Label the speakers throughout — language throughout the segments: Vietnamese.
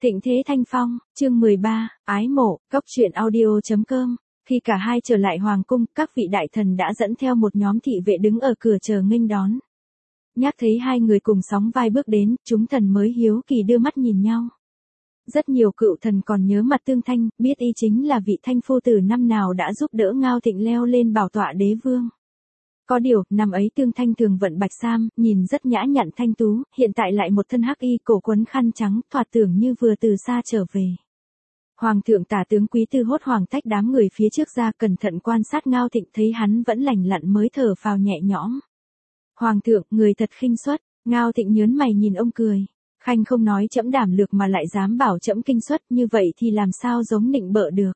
Speaker 1: Thịnh Thế Thanh Phong, chương 13, ái mộ, cốc truyện audio.com. Khi cả hai trở lại hoàng cung, các vị đại thần đã dẫn theo một nhóm thị vệ đứng ở cửa chờ nghênh đón. Nhắc thấy hai người cùng sóng vai bước đến, chúng thần mới hiếu kỳ đưa mắt nhìn nhau. Rất nhiều cựu thần còn nhớ mặt Tương Thanh, biết y chính là vị Thanh phu tử năm nào đã giúp đỡ Ngao Thịnh leo lên bảo tọa đế vương. Có điều, năm ấy Tương Thanh thường vận bạch sam, nhìn rất nhã nhặn thanh tú, hiện tại lại một thân hắc y cổ quấn khăn trắng, thoạt tưởng như vừa từ xa trở về. Hoàng thượng tả tướng Quý Tư hốt hoảng tách đám người phía trước ra, cẩn thận quan sát Ngao Thịnh, thấy hắn vẫn lành lặn mới thở phào nhẹ nhõm. Hoàng thượng, người thật khinh suất. Ngao Thịnh nhớn mày nhìn ông cười. Khanh không nói trẫm đảm lược mà lại dám bảo trẫm kinh suất, như vậy thì làm sao giống nịnh bợ được.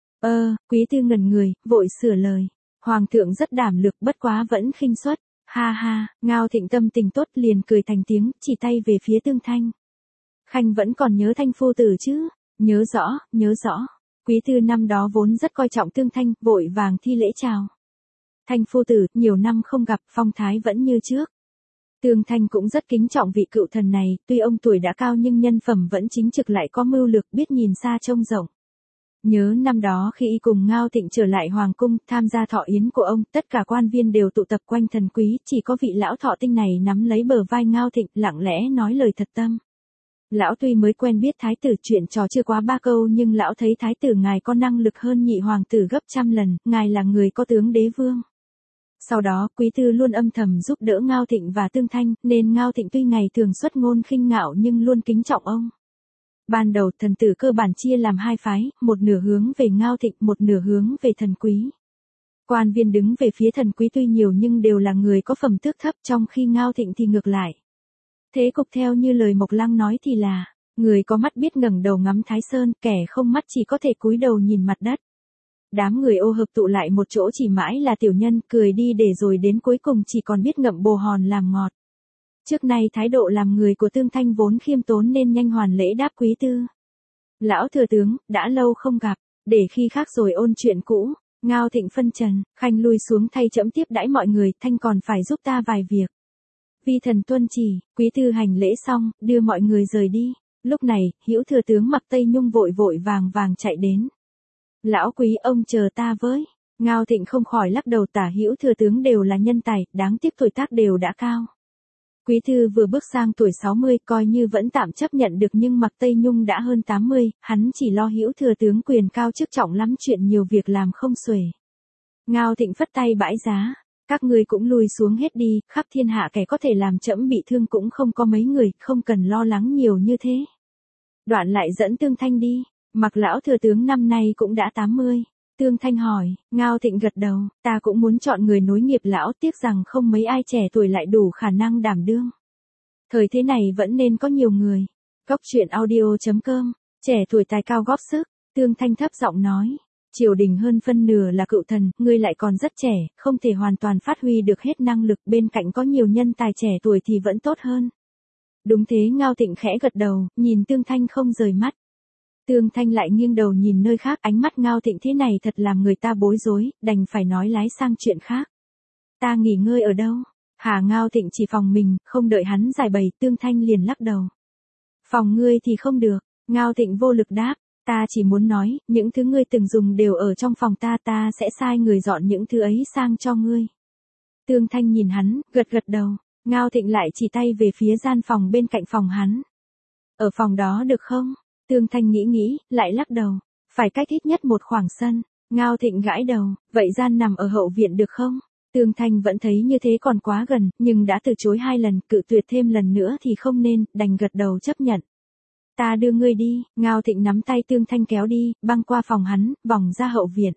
Speaker 1: Quý Tư ngẩn người, vội sửa lời. Hoàng thượng rất đảm lược, bất quá vẫn khinh suất. Ha ha, Ngao Thịnh tâm tình tốt liền cười thành tiếng, chỉ tay về phía Tương Thanh. Khanh vẫn còn nhớ Thanh phu tử chứ? Nhớ rõ, nhớ rõ. Quý Tư năm đó vốn rất coi trọng Tương Thanh, vội vàng thi lễ chào. Thanh phu tử, nhiều năm không gặp, phong thái vẫn như trước. Tương Thanh cũng rất kính trọng vị cựu thần này, tuy ông tuổi đã cao nhưng nhân phẩm vẫn chính trực, lại có mưu lược, biết nhìn xa trông rộng. Nhớ năm đó khi y cùng Ngao Thịnh trở lại hoàng cung, tham gia thọ yến của ông, tất cả quan viên đều tụ tập quanh thần quý, chỉ có vị lão thọ tinh này nắm lấy bờ vai Ngao Thịnh, lặng lẽ nói lời thật tâm. Lão tuy mới quen biết thái tử, chuyện trò chưa quá 3 câu, nhưng lão thấy thái tử ngài có năng lực hơn nhị hoàng tử gấp trăm lần, ngài là người có tướng đế vương. Sau đó, Quý Tư luôn âm thầm giúp đỡ Ngao Thịnh và Tương Thanh, nên Ngao Thịnh tuy ngày thường xuất ngôn khinh ngạo nhưng luôn kính trọng ông. Ban đầu thần tử cơ bản chia làm hai phái, một nửa hướng về Ngao Thịnh, một nửa hướng về thần quý. Quan viên đứng về phía thần quý tuy nhiều nhưng đều là người có phẩm tước thấp, trong khi Ngao Thịnh thì ngược lại. Thế cục theo như lời Mộc Lăng nói thì là, người có mắt biết ngẩng đầu ngắm Thái Sơn, kẻ không mắt chỉ có thể cúi đầu nhìn mặt đất. Đám người ô hợp tụ lại một chỗ chỉ mãi là tiểu nhân, cười đi để rồi đến cuối cùng chỉ còn biết ngậm bồ hòn làm ngọt. Trước nay thái độ làm người của Tương Thanh vốn khiêm tốn nên nhanh hoàn lễ đáp Quý Tư. Lão thừa tướng, đã lâu không gặp, để khi khác rồi ôn chuyện cũ. Ngao Thịnh phân trần, Khanh lui xuống thay trẫm tiếp đãi mọi người, Thanh còn phải giúp ta vài việc. Vi thần tuân chỉ. Quý Tư hành lễ xong, đưa mọi người rời đi. Lúc này, Hữu thừa tướng mặc Tây Nhung vội vội vàng vàng chạy đến. Lão Quý, ông chờ ta với. Ngao Thịnh không khỏi lắc đầu, Tả Hữu thừa tướng đều là nhân tài, đáng tiếc tuổi tác đều đã cao. Quý Tư vừa bước sang tuổi 60, coi như vẫn tạm chấp nhận được, nhưng mặc Tây Nhung đã hơn 80, hắn chỉ lo Hữu thừa tướng quyền cao chức trọng lắm, chuyện nhiều việc làm không xuể. Ngao Thịnh phất tay bãi giá. Các ngươi cũng lui xuống hết đi, khắp thiên hạ kẻ có thể làm trẫm bị thương cũng không có mấy người, không cần lo lắng nhiều như thế. Đoạn lại dẫn Tương Thanh đi. Mặc lão thừa tướng năm nay cũng đã 80. Tương Thanh hỏi. Ngao Thịnh gật đầu, ta cũng muốn chọn người nối nghiệp lão, tiếc rằng không mấy ai trẻ tuổi lại đủ khả năng đảm đương. Thời thế này vẫn nên có nhiều người. Cốc truyện audio.com, trẻ tuổi tài cao góp sức. Tương Thanh thấp giọng nói. Triều đình hơn phân nửa là cựu thần, ngươi lại còn rất trẻ, không thể hoàn toàn phát huy được hết năng lực, bên cạnh có nhiều nhân tài trẻ tuổi thì vẫn tốt hơn. Đúng thế. Ngao Thịnh khẽ gật đầu, nhìn Tương Thanh không rời mắt. Tương Thanh lại nghiêng đầu nhìn nơi khác, ánh mắt Ngao Thịnh thế này thật làm người ta bối rối, đành phải nói lái sang chuyện khác. Ta nghỉ ngơi ở đâu? Hả? Ngao Thịnh chỉ phòng mình, không đợi hắn giải bày, Tương Thanh liền lắc đầu. Phòng ngươi thì không được. Ngao Thịnh vô lực đáp. Ta chỉ muốn nói, những thứ ngươi từng dùng đều ở trong phòng ta, ta sẽ sai người dọn những thứ ấy sang cho ngươi. Tương Thanh nhìn hắn, gật gật đầu. Ngao Thịnh lại chỉ tay về phía gian phòng bên cạnh phòng hắn. Ở phòng đó được không? Tương Thanh nghĩ, lại lắc đầu. Phải cách ít nhất một khoảng sân. Ngao Thịnh gãi đầu, vậy gian nằm ở hậu viện được không? Tương Thanh vẫn thấy như thế còn quá gần, nhưng đã từ chối 2 lần, cự tuyệt thêm lần nữa thì không nên, đành gật đầu chấp nhận. Ta đưa ngươi đi. Ngao Thịnh nắm tay Tương Thanh kéo đi, băng qua phòng hắn, vòng ra hậu viện.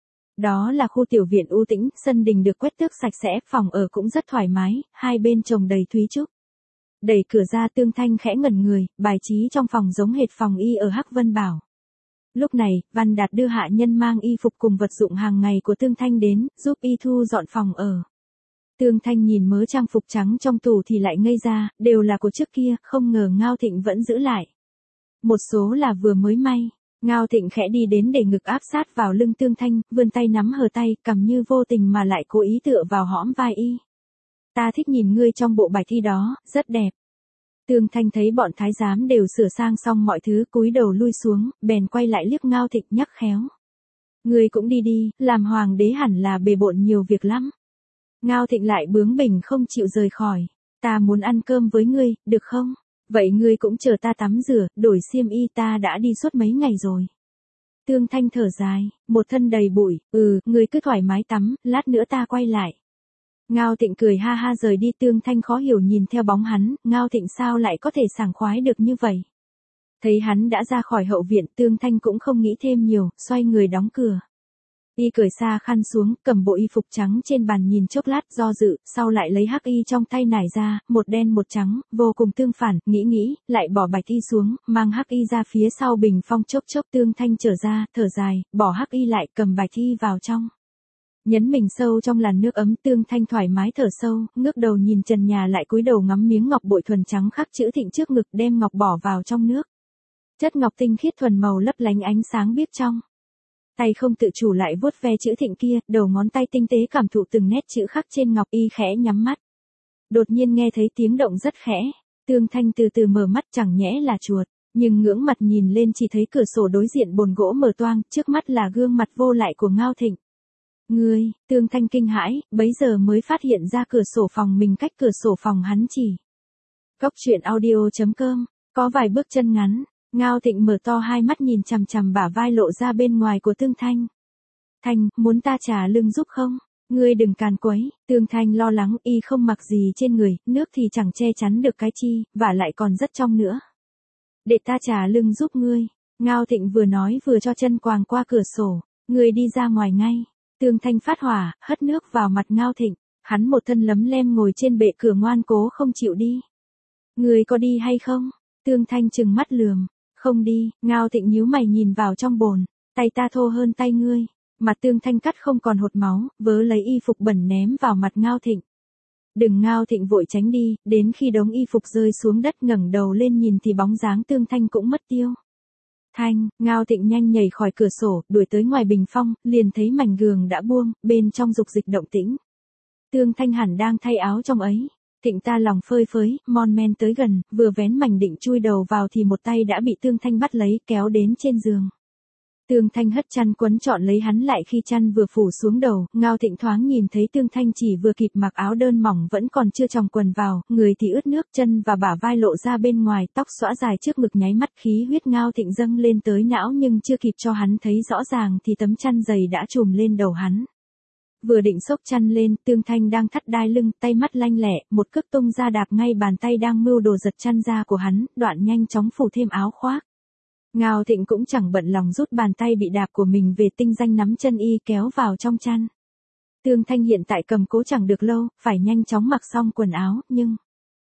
Speaker 1: Đó là khu tiểu viện u tĩnh, sân đình được quét tước sạch sẽ, phòng ở cũng rất thoải mái, hai bên trồng đầy thúy trúc. Đẩy cửa ra, Tương Thanh khẽ ngẩn người, bài trí trong phòng giống hệt phòng y ở Hắc Vân Bảo. Lúc này, Văn Đạt đưa hạ nhân mang y phục cùng vật dụng hàng ngày của Tương Thanh đến, giúp y thu dọn phòng ở. Tương Thanh nhìn mớ trang phục trắng trong tủ thì lại ngây ra, đều là của trước kia, không ngờ Ngao Thịnh vẫn giữ lại. Một số là vừa mới may. Ngao Thịnh khẽ đi đến để ngực áp sát vào lưng Tương Thanh, vươn tay nắm hờ tay, cầm như vô tình mà lại cố ý tựa vào hõm vai y. Ta thích nhìn ngươi trong bộ bài thi đó, rất đẹp. Tương Thanh thấy bọn thái giám đều sửa sang xong mọi thứ, cúi đầu lui xuống, bèn quay lại liếc Ngao Thịnh nhắc khéo. Ngươi cũng đi đi, làm hoàng đế hẳn là bề bộn nhiều việc lắm. Ngao Thịnh lại bướng bỉnh không chịu rời khỏi. Ta muốn ăn cơm với ngươi, được không? Vậy ngươi cũng chờ ta tắm rửa, đổi xiêm y, ta đã đi suốt mấy ngày rồi. Tương Thanh thở dài, một thân đầy bụi, ngươi cứ thoải mái tắm, lát nữa ta quay lại. Ngao Thịnh cười ha ha rời đi. Tương Thanh khó hiểu nhìn theo bóng hắn, Ngao Thịnh sao lại có thể sảng khoái được như vậy. Thấy hắn đã ra khỏi hậu viện, Tương Thanh cũng không nghĩ thêm nhiều, xoay người đóng cửa. Y cởi xa khăn xuống, cầm bộ y phục trắng trên bàn nhìn chốc lát do dự, sau lại lấy hắc y trong tay nải ra, một đen một trắng, vô cùng tương phản, nghĩ, lại bỏ bạch y xuống, mang hắc y ra phía sau bình phong chốc. Tương Thanh trở ra, thở dài, bỏ hắc y lại, cầm bạch y vào trong. Nhấn mình sâu trong làn nước ấm, Tương Thanh thoải mái thở sâu, ngước đầu nhìn trần nhà lại cúi đầu ngắm miếng ngọc bội thuần trắng khắc chữ Thịnh trước ngực, đem ngọc bỏ vào trong nước. Chất ngọc tinh khiết thuần màu lấp lánh ánh sáng biếc trong. Tay không tự chủ lại vuốt ve chữ Thịnh kia, đầu ngón tay tinh tế cảm thụ từng nét chữ khắc trên ngọc. Y khẽ nhắm mắt. Đột nhiên nghe thấy tiếng động rất khẽ. Tương Thanh từ từ mở mắt, chẳng nhẽ là chuột, nhưng ngưỡng mặt nhìn lên chỉ thấy cửa sổ đối diện bồn gỗ mở toang, trước mắt là gương mặt vô lại của Ngao Thịnh. Ngươi, Tương Thanh kinh hãi, bấy giờ mới phát hiện ra cửa sổ phòng mình cách cửa sổ phòng hắn chỉ Cốc truyện audio.com, có vài bước chân ngắn. Ngao Thịnh mở to hai mắt nhìn chằm chằm bả vai lộ ra bên ngoài của Tương Thanh. Thanh, muốn ta trả lưng giúp không? Ngươi đừng càn quấy. Tương Thanh lo lắng, y không mặc gì trên người, nước thì chẳng che chắn được cái chi, và lại còn rất trong nữa. Để ta trả lưng giúp ngươi. Ngao Thịnh vừa nói vừa cho chân quàng qua cửa sổ. Ngươi đi ra ngoài ngay. Tương Thanh phát hỏa, hất nước vào mặt Ngao Thịnh. Hắn một thân lấm lem ngồi trên bệ cửa ngoan cố không chịu đi. Ngươi có đi hay không? Tương Thanh trừng mắt lườm. Không đi. Ngao Thịnh nhíu mày nhìn vào trong bồn. Tay ta thô hơn tay ngươi. Mặt Tương Thanh cắt không còn hột máu, vớ lấy y phục bẩn ném vào mặt Ngao Thịnh. Đừng. Ngao Thịnh vội tránh đi, đến khi đống y phục rơi xuống đất ngẩng đầu lên nhìn thì bóng dáng Tương Thanh cũng mất tiêu. Thanh, Ngao Thịnh nhanh nhảy khỏi cửa sổ, đuổi tới ngoài bình phong, liền thấy mảnh giường đã buông, bên trong dục dịch động tĩnh. Tương Thanh hẳn đang thay áo trong ấy. Thịnh ta lòng phơi phới, mon men tới gần, vừa vén mảnh định chui đầu vào thì một tay đã bị Tương Thanh bắt lấy, kéo đến trên giường. Tương Thanh hất chăn quấn trọn lấy hắn lại, khi chăn vừa phủ xuống đầu, Ngao Thịnh thoáng nhìn thấy Tương Thanh chỉ vừa kịp mặc áo đơn mỏng vẫn còn chưa choàng quần vào, người thì ướt nước, chân và bả vai lộ ra bên ngoài, tóc xõa dài trước ngực nháy mắt khí huyết Ngao Thịnh dâng lên tới não, nhưng chưa kịp cho hắn thấy rõ ràng thì tấm chăn dày đã trùm lên đầu hắn. Vừa định xốc chăn lên, Tương Thanh đang thắt đai lưng, tay mắt lanh lẹ, một cước tung ra đạp ngay bàn tay đang mưu đồ giật chăn ra của hắn, đoạn nhanh chóng phủ thêm áo khoác. Ngao Thịnh cũng chẳng bận lòng rút bàn tay bị đạp của mình về, tinh danh nắm chân y kéo vào trong chăn. Tương Thanh hiện tại cầm cố chẳng được lâu, phải nhanh chóng mặc xong quần áo, nhưng...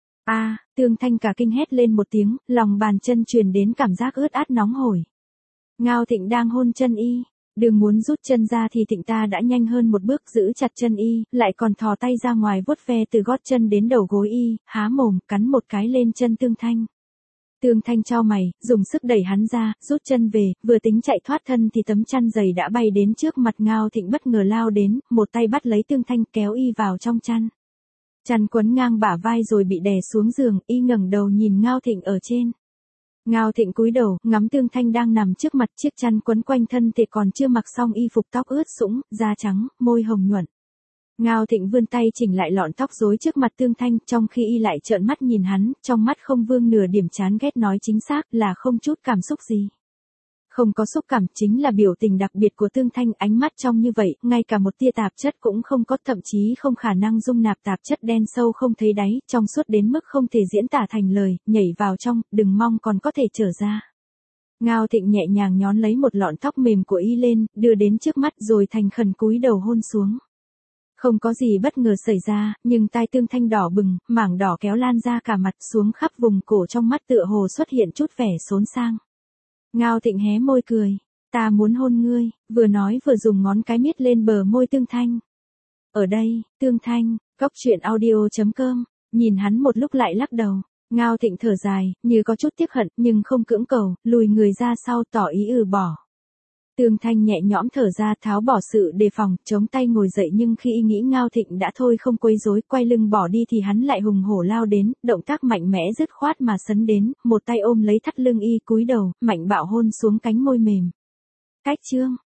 Speaker 1: Tương Thanh cả kinh hét lên một tiếng, lòng bàn chân truyền đến cảm giác ướt át nóng hổi. Ngao Thịnh đang hôn chân y. Đừng muốn rút chân ra thì Thịnh ta đã nhanh hơn một bước giữ chặt chân y, lại còn thò tay ra ngoài vuốt ve từ gót chân đến đầu gối y, há mồm, cắn một cái lên chân Tương Thanh. Tương Thanh chau mày, dùng sức đẩy hắn ra, rút chân về, vừa tính chạy thoát thân thì tấm chăn dày đã bay đến trước mặt Ngao Thịnh, bất ngờ lao đến, một tay bắt lấy Tương Thanh kéo y vào trong chăn. Chăn quấn ngang bả vai rồi bị đè xuống giường, y ngẩng đầu nhìn Ngao Thịnh ở trên. Ngao Thịnh cúi đầu, ngắm Tương Thanh đang nằm trước mặt, chiếc chăn quấn quanh thân thì còn chưa mặc xong y phục, tóc ướt sũng, da trắng, môi hồng nhuận. Ngao Thịnh vươn tay chỉnh lại lọn tóc rối trước mặt Tương Thanh, trong khi y lại trợn mắt nhìn hắn, trong mắt không vương nửa điểm chán ghét, nói chính xác là không chút cảm xúc gì. Không có xúc cảm chính là biểu tình đặc biệt của Tương Thanh, ánh mắt trong như vậy, ngay cả một tia tạp chất cũng không có, thậm chí không khả năng dung nạp tạp chất, đen sâu không thấy đáy, trong suốt đến mức không thể diễn tả thành lời, nhảy vào trong, đừng mong còn có thể trở ra. Ngao Thịnh nhẹ nhàng nhón lấy một lọn tóc mềm của y lên, đưa đến trước mắt rồi thành khẩn cúi đầu hôn xuống. Không có gì bất ngờ xảy ra, nhưng tai Tương Thanh đỏ bừng, mảng đỏ kéo lan ra cả mặt xuống khắp vùng cổ, trong mắt tựa hồ xuất hiện chút vẻ xốn sang. Ngao Thịnh hé môi cười. Ta muốn hôn ngươi, vừa nói vừa dùng ngón cái miết lên bờ môi Tương Thanh. Ở đây, Tương Thanh, Cốc truyện audio.com, nhìn hắn một lúc lại lắc đầu. Ngao Thịnh thở dài, như có chút tiếc hận, nhưng không cưỡng cầu, lùi người ra sau tỏ ý bỏ. Tương Thanh nhẹ nhõm thở ra, tháo bỏ sự đề phòng, chống tay ngồi dậy, nhưng khi y nghĩ Ngao Thịnh đã thôi không quấy rối, quay lưng bỏ đi thì hắn lại hùng hổ lao đến, động tác mạnh mẽ dứt khoát mà sấn đến, một tay ôm lấy thắt lưng y, cúi đầu, mạnh bạo hôn xuống cánh môi mềm. Cách chương